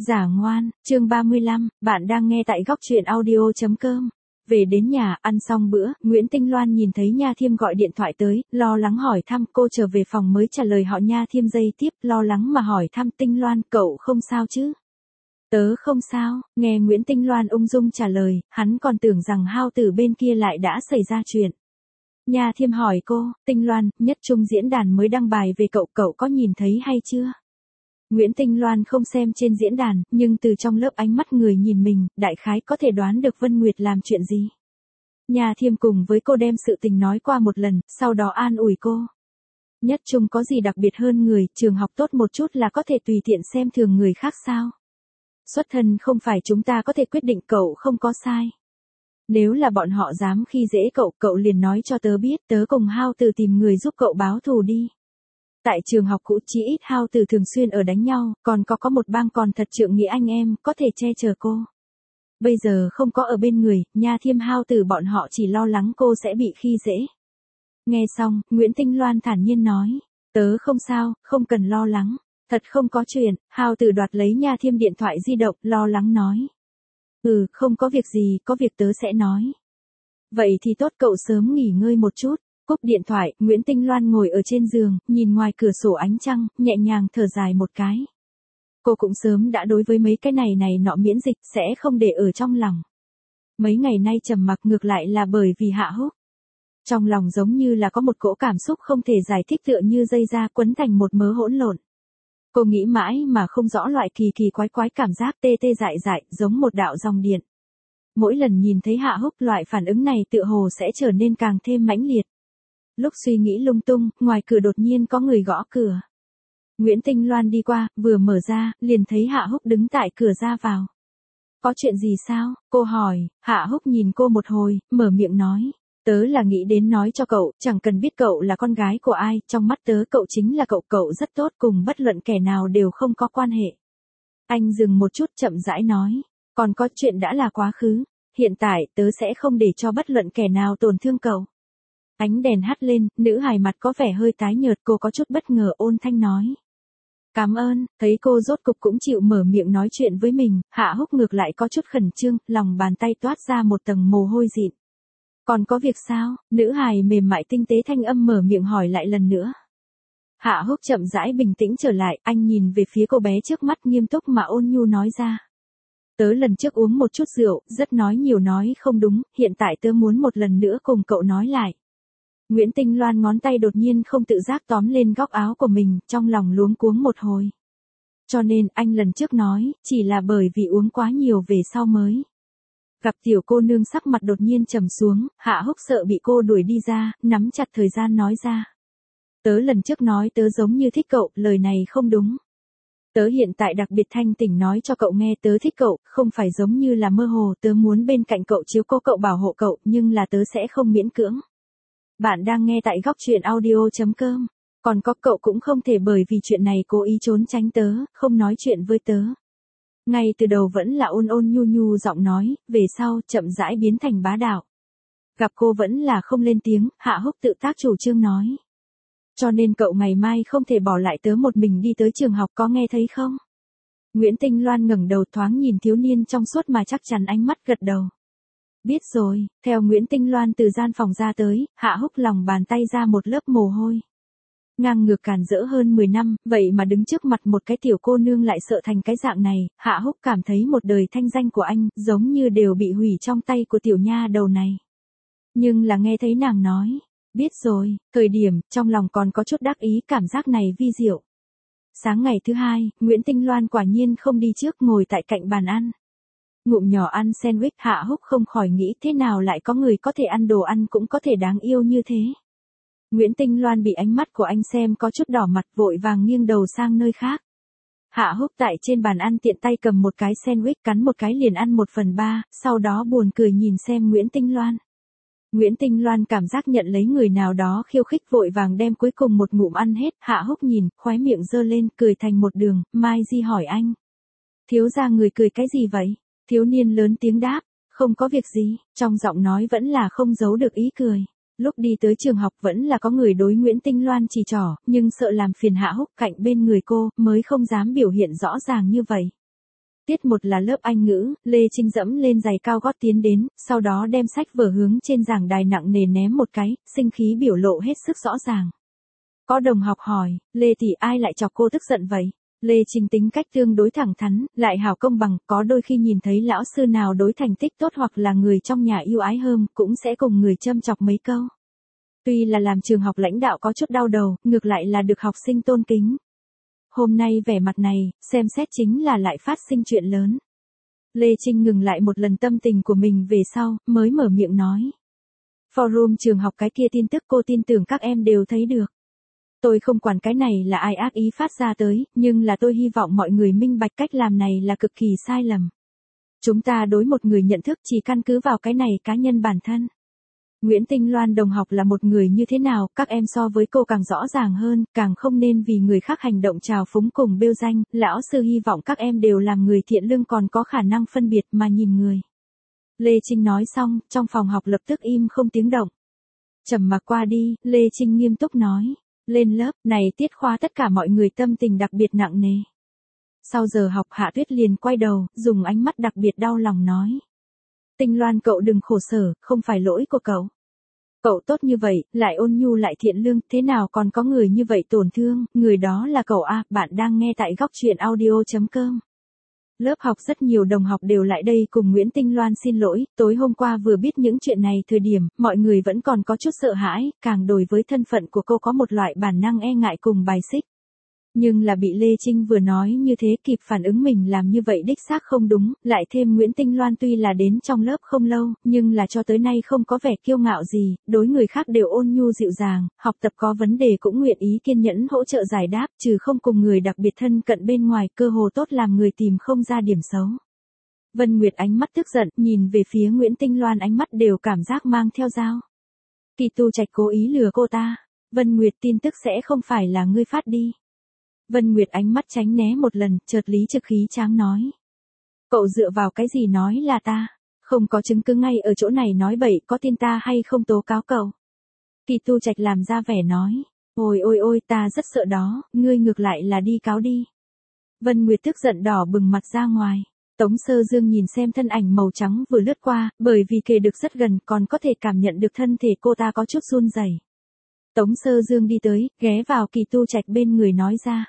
Giả ngoan, chương 35, bạn đang nghe tại góc truyện audio.com. Về đến nhà, ăn xong bữa, Nguyễn Tinh Loan nhìn thấy Nha Thiêm gọi điện thoại tới, lo lắng hỏi thăm. Cô trở về phòng mới trả lời họ. Nha Thiêm giây tiếp, lo lắng mà hỏi thăm Tinh Loan, cậu không sao chứ? Tớ không sao. Nghe Nguyễn Tinh Loan ung dung trả lời, hắn còn tưởng rằng Hao Tử bên kia lại đã xảy ra chuyện. Nha Thiêm hỏi cô, Tinh Loan, nhất trung diễn đàn mới đăng bài về cậu, cậu có nhìn thấy hay chưa? Nguyễn Tinh Loan không xem trên diễn đàn, nhưng từ trong lớp ánh mắt người nhìn mình, đại khái có thể đoán được Vân Nguyệt làm chuyện gì. Nha Thiêm cùng với cô đem sự tình nói qua một lần, sau đó an ủi cô. Nhất trung có gì đặc biệt hơn người, trường học tốt một chút là có thể tùy tiện xem thường người khác sao? Xuất thân không phải chúng ta có thể quyết định, cậu không có sai. Nếu là bọn họ dám khi dễ cậu, cậu liền nói cho tớ biết, tớ cùng Hao Tử tìm người giúp cậu báo thù đi. Tại trường học cũ chí ít Hao Tử thường xuyên ở đánh nhau, còn có một bang còn thật trượng nghĩa anh em, có thể che chở cô. Bây giờ không có ở bên người, Nha Thiêm Hao Tử bọn họ chỉ lo lắng cô sẽ bị khi dễ. Nghe xong, Nguyễn Tinh Loan thản nhiên nói, tớ không sao, không cần lo lắng. Thật không có chuyện. Hao Tử đoạt lấy Nha Thiêm điện thoại di động, lo lắng nói. Không có việc gì, có việc tớ sẽ nói. Vậy thì tốt, cậu sớm nghỉ ngơi một chút. Cúp điện thoại, Nguyễn Tinh Loan ngồi ở trên giường, nhìn ngoài cửa sổ ánh trăng, nhẹ nhàng thở dài một cái. Cô cũng sớm đã đối với mấy cái này nọ miễn dịch, sẽ không để ở trong lòng. Mấy ngày nay trầm mặc ngược lại là bởi vì Hạ Húc. Trong lòng giống như là có một cỗ cảm xúc không thể giải thích, tựa như dây da quấn thành một mớ hỗn lộn. Cô nghĩ mãi mà không rõ loại kỳ quái cảm giác tê dại, giống một đạo dòng điện. Mỗi lần nhìn thấy Hạ Húc, loại phản ứng này tựa hồ sẽ trở nên càng thêm mãnh liệt. Lúc suy nghĩ lung tung, ngoài cửa đột nhiên có người gõ cửa. Nguyễn Tinh Loan đi qua, vừa mở ra, liền thấy Hạ Húc đứng tại cửa ra vào. Có chuyện gì sao? Cô hỏi. Hạ Húc nhìn cô một hồi, mở miệng nói. Tớ là nghĩ đến nói cho cậu, chẳng cần biết cậu là con gái của ai, trong mắt tớ cậu chính là cậu rất tốt, cùng bất luận kẻ nào đều không có quan hệ. Anh dừng một chút, chậm rãi nói. Còn có chuyện đã là quá khứ. Hiện tại, tớ sẽ không để cho bất luận kẻ nào tổn thương cậu. Ánh đèn hắt lên, nữ hài mặt có vẻ hơi tái nhợt, cô có chút bất ngờ ôn thanh nói. Cảm ơn. Thấy cô rốt cục cũng chịu mở miệng nói chuyện với mình, Hạ Húc ngược lại có chút khẩn trương, lòng bàn tay toát ra một tầng mồ hôi dịn. Còn có việc sao? Nữ hài mềm mại tinh tế thanh âm mở miệng hỏi lại lần nữa. Hạ Húc chậm rãi bình tĩnh trở lại, anh nhìn về phía cô bé trước mắt nghiêm túc mà ôn nhu nói ra. Tớ lần trước uống một chút rượu, rất nói nhiều nói không đúng, hiện tại tớ muốn một lần nữa cùng cậu nói lại. Nguyễn Tinh Loan ngón tay đột nhiên không tự giác tóm lên góc áo của mình, trong lòng luống cuống một hồi. Cho nên, anh lần trước nói, chỉ là bởi vì uống quá nhiều về sau mới. Gặp tiểu cô nương sắc mặt đột nhiên trầm xuống, Hạ Húc sợ bị cô đuổi đi ra, nắm chặt thời gian nói ra. Tớ lần trước nói tớ giống như thích cậu, lời này không đúng. Tớ hiện tại đặc biệt thanh tỉnh nói cho cậu nghe, tớ thích cậu, không phải giống như là mơ hồ, tớ muốn bên cạnh cậu chiếu cố cậu, bảo hộ cậu, nhưng là tớ sẽ không miễn cưỡng. Bạn đang nghe tại góc truyện audio.com. Còn có, cậu cũng không thể bởi vì chuyện này cố ý trốn tránh tớ, không nói chuyện với tớ. Ngay từ đầu vẫn là ôn nhu giọng nói, về sau chậm rãi biến thành bá đạo. Gặp cô vẫn là không lên tiếng, Hạ Húc tự tác chủ trương nói. Cho nên cậu ngày mai không thể bỏ lại tớ một mình đi tới trường học, có nghe thấy không? Nguyễn Tinh Loan ngẩng đầu thoáng nhìn thiếu niên trong suốt mà chắc chắn, ánh mắt gật đầu. Biết rồi. Theo Nguyễn Tinh Loan từ gian phòng ra tới, Hạ Húc lòng bàn tay ra một lớp mồ hôi. Ngang ngược càn rỡ hơn 10 năm, vậy mà đứng trước mặt một cái tiểu cô nương lại sợ thành cái dạng này, Hạ Húc cảm thấy một đời thanh danh của anh, giống như đều bị hủy trong tay của tiểu nha đầu này. Nhưng là nghe thấy nàng nói, biết rồi, thời điểm, trong lòng còn có chút đắc ý, cảm giác này vi diệu. Sáng ngày thứ hai, Nguyễn Tinh Loan quả nhiên không đi trước, ngồi tại cạnh bàn ăn. Ngụm nhỏ ăn sandwich, Hạ Húc không khỏi nghĩ thế nào lại có người có thể ăn đồ ăn cũng có thể đáng yêu như thế. Nguyễn Tinh Loan bị ánh mắt của anh xem có chút đỏ mặt, vội vàng nghiêng đầu sang nơi khác. Hạ Húc tại trên bàn ăn tiện tay cầm một cái sandwich, cắn một cái liền ăn 1/3, sau đó buồn cười nhìn xem Nguyễn Tinh Loan. Nguyễn Tinh Loan cảm giác nhận lấy người nào đó khiêu khích, vội vàng đem cuối cùng một ngụm ăn hết. Hạ Húc nhìn, khóe miệng giơ lên, cười thành một đường. Mai Di hỏi anh. Thiếu gia người cười cái gì vậy? Thiếu niên lớn tiếng đáp. Không có việc gì, trong giọng nói vẫn là không giấu được ý cười. Lúc đi tới trường học vẫn là có người đối Nguyễn Tinh Loan chỉ trỏ, nhưng sợ làm phiền Hạ Húc cạnh bên người cô, mới không dám biểu hiện rõ ràng như vậy. Tiết 1 là lớp Anh ngữ, Lê Trinh dẫm lên giày cao gót tiến đến, sau đó đem sách vở hướng trên giảng đài nặng nề ném một cái, sinh khí biểu lộ hết sức rõ ràng. Có đồng học hỏi, Lê tỷ ai lại chọc cô tức giận vậy? Lê Trinh tính cách tương đối thẳng thắn, lại hảo công bằng, có đôi khi nhìn thấy lão sư nào đối thành tích tốt hoặc là người trong nhà yêu ái hơn, cũng sẽ cùng người châm chọc mấy câu. Tuy là làm trường học lãnh đạo có chút đau đầu, ngược lại là được học sinh tôn kính. Hôm nay vẻ mặt này, xem xét chính là lại phát sinh chuyện lớn. Lê Trinh ngừng lại một lần tâm tình của mình về sau, mới mở miệng nói. Forum trường học cái kia tin tức cô tin tưởng các em đều thấy được. Tôi không quản cái này là ai ác ý phát ra tới, nhưng là tôi hy vọng mọi người minh bạch cách làm này là cực kỳ sai lầm. Chúng ta đối một người nhận thức chỉ căn cứ vào cái này cá nhân bản thân. Nguyễn Tinh Loan đồng học là một người như thế nào, các em so với cô càng rõ ràng hơn, càng không nên vì người khác hành động trào phúng cùng bêu danh, lão sư hy vọng các em đều làm người thiện lương còn có khả năng phân biệt mà nhìn người. Lê Trinh nói xong, trong phòng học lập tức im không tiếng động. Trầm mặc qua đi, Lê Trinh nghiêm túc nói, lên lớp, này tiết khóa tất cả mọi người tâm tình đặc biệt nặng nề. Sau giờ học Hạ Tuyết liền quay đầu, dùng ánh mắt đặc biệt đau lòng nói. Tinh Loan cậu đừng khổ sở, không phải lỗi của cậu. Cậu tốt như vậy, lại ôn nhu lại thiện lương, thế nào còn có người như vậy tổn thương, người đó là cậu à, bạn đang nghe tại góc truyện audio.com. Lớp học rất nhiều đồng học đều lại đây cùng Nguyễn Tinh Loan xin lỗi, tối hôm qua vừa biết những chuyện này thời điểm, mọi người vẫn còn có chút sợ hãi, càng đối với thân phận của cô có một loại bản năng e ngại cùng bài xích. Nhưng là bị Lê Trinh vừa nói như thế kịp phản ứng mình làm như vậy đích xác không đúng, lại thêm Nguyễn Tinh Loan tuy là đến trong lớp không lâu, nhưng là cho tới nay không có vẻ kiêu ngạo gì, đối người khác đều ôn nhu dịu dàng, học tập có vấn đề cũng nguyện ý kiên nhẫn hỗ trợ giải đáp, trừ không cùng người đặc biệt thân cận bên ngoài, cơ hồ tốt làm người tìm không ra điểm xấu. Vân Nguyệt ánh mắt tức giận, nhìn về phía Nguyễn Tinh Loan ánh mắt đều cảm giác mang theo dao. Kỳ Tu Trạch cố ý lừa cô ta. Vân Nguyệt tin tức sẽ không phải là ngươi phát đi. Vân Nguyệt ánh mắt tránh né một lần, chợt lý trực khí tráng nói. Cậu dựa vào cái gì nói là ta? Không có chứng cứ ngay ở chỗ này nói bậy, có tin ta hay không tố cáo cậu? Kỳ Tu Trạch làm ra vẻ nói. Ôi ôi ôi, ta rất sợ đó, ngươi ngược lại là đi cáo đi. Vân Nguyệt tức giận đỏ bừng mặt ra ngoài. Tống Sơ Dương nhìn xem thân ảnh màu trắng vừa lướt qua, bởi vì kề được rất gần còn có thể cảm nhận được thân thể cô ta có chút run rẩy. Tống Sơ Dương đi tới, ghé vào Kỳ Tu Trạch bên người nói ra.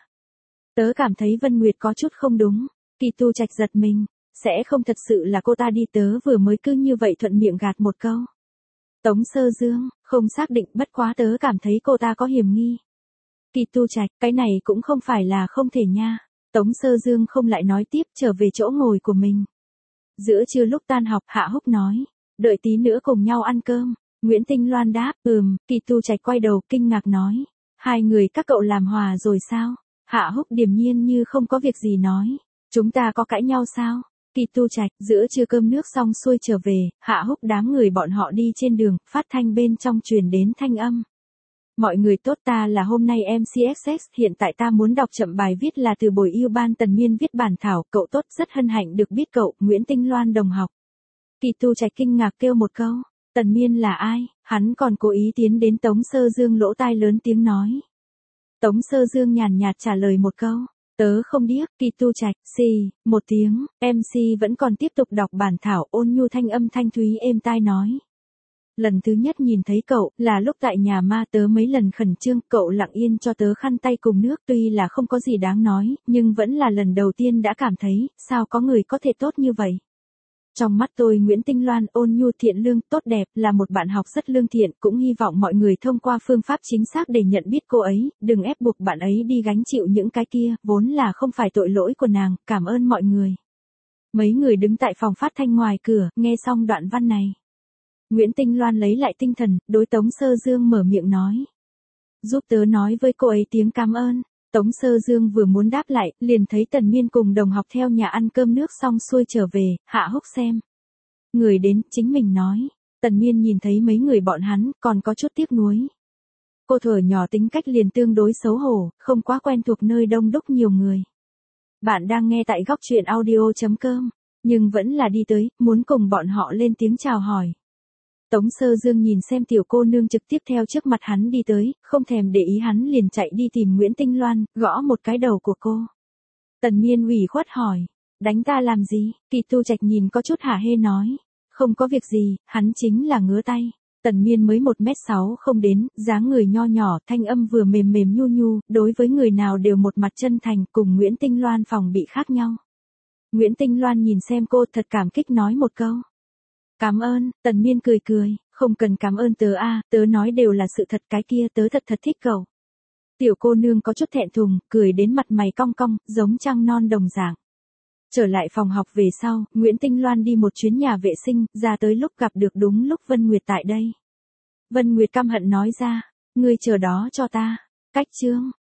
Tớ cảm thấy Vân Nguyệt có chút không đúng. Kỳ Tu Trạch giật mình, sẽ không thật sự là cô ta đi, tớ vừa mới cứ như vậy thuận miệng gạt một câu. Tống Sơ Dương, không xác định, bất quá tớ cảm thấy cô ta có hiểm nghi. Kỳ Tu Trạch, cái này cũng không phải là không thể nha. Tống Sơ Dương không lại nói tiếp, trở về chỗ ngồi của mình. Giữa trưa lúc tan học, Hạ Húc nói, đợi tí nữa cùng nhau ăn cơm. Nguyễn Tinh Loan đáp, Kỳ Tu Trạch quay đầu kinh ngạc nói, hai người các cậu làm hòa rồi sao? Hạ Húc điềm nhiên như không có việc gì nói, chúng ta có cãi nhau sao? Kỳ Tu Trạch, giữa trưa cơm nước xong xuôi trở về, Hạ Húc đám người bọn họ đi trên đường, phát thanh bên trong truyền đến thanh âm. Mọi người tốt, ta là hôm nay MCSS, hiện tại ta muốn đọc chậm bài viết là từ buổi yêu ban Tần Miên viết bản thảo, cậu tốt, rất hân hạnh được biết cậu, Nguyễn Tinh Loan đồng học. Kỳ Tu Trạch kinh ngạc kêu một câu, Tần Miên là ai? Hắn còn cố ý tiến đến Tống Sơ Dương lỗ tai lớn tiếng nói. Tống Sơ Dương nhàn nhạt trả lời một câu, tớ không điếc. Kỳ Tu Trạch, một tiếng, MC vẫn còn tiếp tục đọc bản thảo, ôn nhu thanh âm thanh thúy êm tai nói. Lần thứ nhất nhìn thấy cậu, là lúc tại nhà ma, tớ mấy lần khẩn trương, cậu lặng yên cho tớ khăn tay cùng nước, tuy là không có gì đáng nói, nhưng vẫn là lần đầu tiên đã cảm thấy, sao có người có thể tốt như vậy. Trong mắt tôi Nguyễn Tinh Loan ôn nhu thiện lương, tốt đẹp, là một bạn học rất lương thiện, cũng hy vọng mọi người thông qua phương pháp chính xác để nhận biết cô ấy, đừng ép buộc bạn ấy đi gánh chịu những cái kia, vốn là không phải tội lỗi của nàng, cảm ơn mọi người. Mấy người đứng tại phòng phát thanh ngoài cửa, nghe xong đoạn văn này. Nguyễn Tinh Loan lấy lại tinh thần, đối Tống Sơ Dương mở miệng nói. Giúp tớ nói với cô ấy tiếng cảm ơn. Tống Sơ Dương vừa muốn đáp lại, liền thấy Tần Miên cùng đồng học theo nhà ăn cơm nước xong xuôi trở về, Hạ Húc xem. Người đến, chính mình nói. Tần Miên nhìn thấy mấy người bọn hắn, còn có chút tiếc nuối. Cô thuở nhỏ tính cách liền tương đối xấu hổ, không quá quen thuộc nơi đông đúc nhiều người. Bạn đang nghe tại góc truyện audio.com, nhưng vẫn là đi tới, muốn cùng bọn họ lên tiếng chào hỏi. Tống Sơ Dương nhìn xem tiểu cô nương trực tiếp theo trước mặt hắn đi tới, không thèm để ý hắn liền chạy đi tìm Nguyễn Tinh Loan, gõ một cái đầu của cô. Tần Miên ủy khuất hỏi, Đánh ta làm gì? Kỳ Tu Trạch nhìn có chút hả hê nói. Không có việc gì, hắn chính là ngứa tay. Tần Miên mới 1m6 không đến, dáng người nho nhỏ, thanh âm vừa mềm mềm nhu nhu, đối với người nào đều một mặt chân thành, cùng Nguyễn Tinh Loan phòng bị khác nhau. Nguyễn Tinh Loan nhìn xem cô thật cảm kích nói một câu. Cảm ơn, Tần Miên cười cười, không cần cảm ơn tớ tớ nói đều là sự thật, cái kia tớ thật thích cậu. Tiểu cô nương có chút thẹn thùng, cười đến mặt mày cong cong, giống trăng non đồng dạng. Trở lại phòng học về sau, Nguyễn Tinh Loan đi một chuyến nhà vệ sinh, ra tới lúc gặp được đúng lúc Vân Nguyệt tại đây. Vân Nguyệt căm hận nói ra, ngươi chờ đó cho ta. Cách chương